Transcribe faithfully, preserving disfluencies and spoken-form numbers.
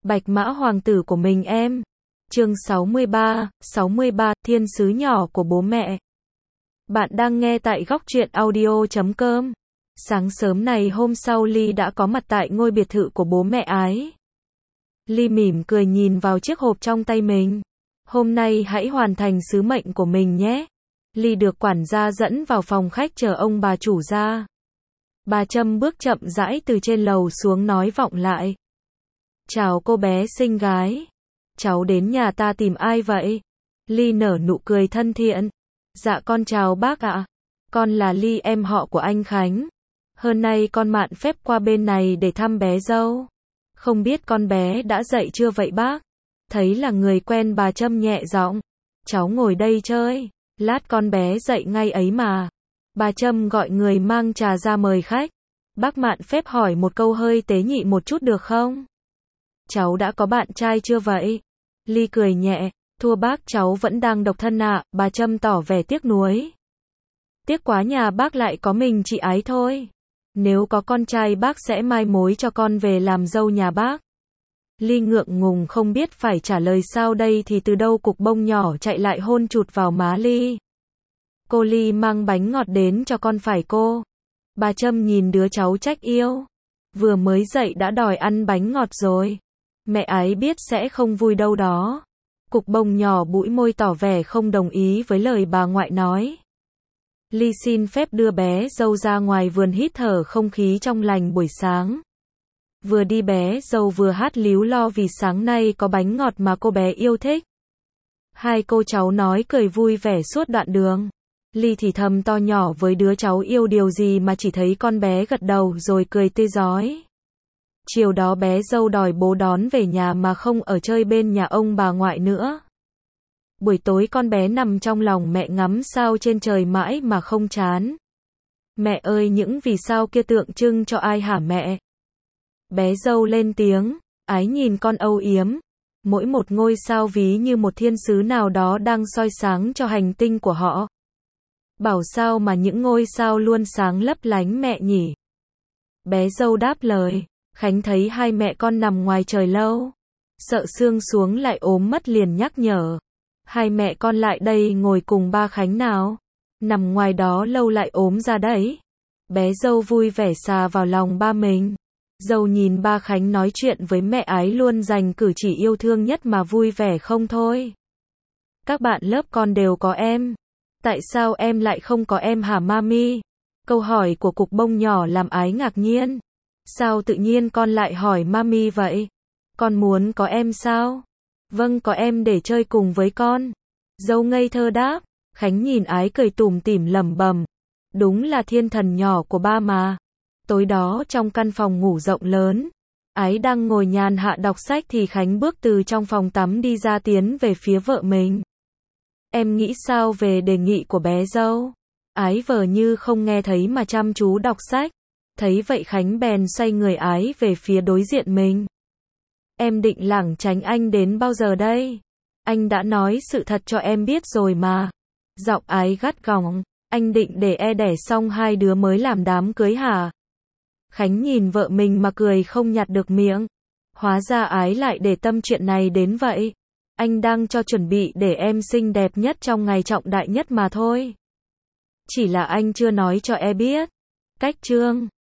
Bạch Mã hoàng tử của mình em. Chương sáu mươi ba, sáu mươi ba, thiên sứ nhỏ của bố mẹ. Bạn đang nghe tại góc truyện audio chấm com. Sáng sớm này hôm sau Ly đã có mặt tại ngôi biệt thự của bố mẹ Ái. Ly mỉm cười nhìn vào chiếc hộp trong tay mình. Hôm nay hãy hoàn thành sứ mệnh của mình nhé. Ly được quản gia dẫn vào phòng khách chờ ông bà chủ ra. Bà Trâm bước chậm rãi từ trên lầu xuống nói vọng lại. Chào cô bé xinh gái. Cháu đến nhà ta tìm ai vậy? Ly nở nụ cười thân thiện. Dạ con chào bác ạ. Con là Ly, em họ của anh Khánh. Hôm nay con mạn phép qua bên này để thăm bé dâu. Không biết con bé đã dậy chưa vậy bác? Thấy là người quen, bà Trâm nhẹ giọng. Cháu ngồi đây chơi. Lát con bé dậy ngay ấy mà. Bà Trâm gọi người mang trà ra mời khách. Bác mạn phép hỏi một câu hơi tế nhị một chút được không? Cháu đã có bạn trai chưa vậy? Ly cười nhẹ. Thua bác, cháu vẫn đang độc thân ạ. Bà Trâm tỏ vẻ tiếc nuối. Tiếc quá, nhà bác lại có mình chị Ái thôi. Nếu có con trai bác sẽ mai mối cho con về làm dâu nhà bác. Ly ngượng ngùng không biết phải trả lời sao đây thì từ đâu cục bông nhỏ chạy lại hôn chụt vào má Ly. Cô Ly mang bánh ngọt đến cho con phải cô? Bà Trâm nhìn đứa cháu trách yêu. Vừa mới dậy đã đòi ăn bánh ngọt rồi. Mẹ Ái biết sẽ không vui đâu đó. Cục bông nhỏ bũi môi tỏ vẻ không đồng ý với lời bà ngoại nói. Ly xin phép đưa bé dâu ra ngoài vườn hít thở không khí trong lành buổi sáng. Vừa đi bé dâu vừa hát líu lo vì sáng nay có bánh ngọt mà cô bé yêu thích. Hai cô cháu nói cười vui vẻ suốt đoạn đường. Ly thì thầm to nhỏ với đứa cháu yêu điều gì mà chỉ thấy con bé gật đầu rồi cười tươi rói. Chiều đó bé dâu đòi bố đón về nhà mà không ở chơi bên nhà ông bà ngoại nữa. Buổi tối con bé nằm trong lòng mẹ ngắm sao trên trời mãi mà không chán. Mẹ ơi, những vì sao kia tượng trưng cho ai hả mẹ? Bé dâu lên tiếng. Ái nhìn con âu yếm. Mỗi một ngôi sao ví như một thiên sứ nào đó đang soi sáng cho hành tinh của họ. Bảo sao mà những ngôi sao luôn sáng lấp lánh mẹ nhỉ? Bé dâu đáp lời. Khánh thấy hai mẹ con nằm ngoài trời lâu. Sợ sương xuống lại ốm mất liền nhắc nhở. Hai mẹ con lại đây ngồi cùng ba Khánh nào. Nằm ngoài đó lâu lại ốm ra đấy. Bé dâu vui vẻ xà vào lòng ba mình. Dâu nhìn ba Khánh nói chuyện với mẹ Ái luôn dành cử chỉ yêu thương nhất mà vui vẻ không thôi. Các bạn lớp con đều có em. Tại sao em lại không có em hả mami? Câu hỏi của cục bông nhỏ làm Ái ngạc nhiên. Sao tự nhiên con lại hỏi mami vậy? Con muốn có em sao? Vâng, có em để chơi cùng với con. Dâu ngây thơ đáp. Khánh nhìn Ái cười tủm tỉm lẩm bẩm. Đúng là thiên thần nhỏ của ba mà. Tối đó trong căn phòng ngủ rộng lớn, Ái đang ngồi nhàn hạ đọc sách thì Khánh bước từ trong phòng tắm đi ra tiến về phía vợ mình. Em nghĩ sao về đề nghị của bé dâu? Ái vờ như không nghe thấy mà chăm chú đọc sách. Thấy vậy Khánh bèn xoay người Ái về phía đối diện mình. Em định lảng tránh anh đến bao giờ đây? Anh đã nói sự thật cho em biết rồi mà. Giọng Ái gắt gỏng. Anh định để e đẻ xong hai đứa mới làm đám cưới hả? Khánh nhìn vợ mình mà cười không nhặt được miệng. Hóa ra Ái lại để tâm chuyện này đến vậy. Anh đang cho chuẩn bị để em xinh đẹp nhất trong ngày trọng đại nhất mà thôi. Chỉ là anh chưa nói cho e biết. Cách chương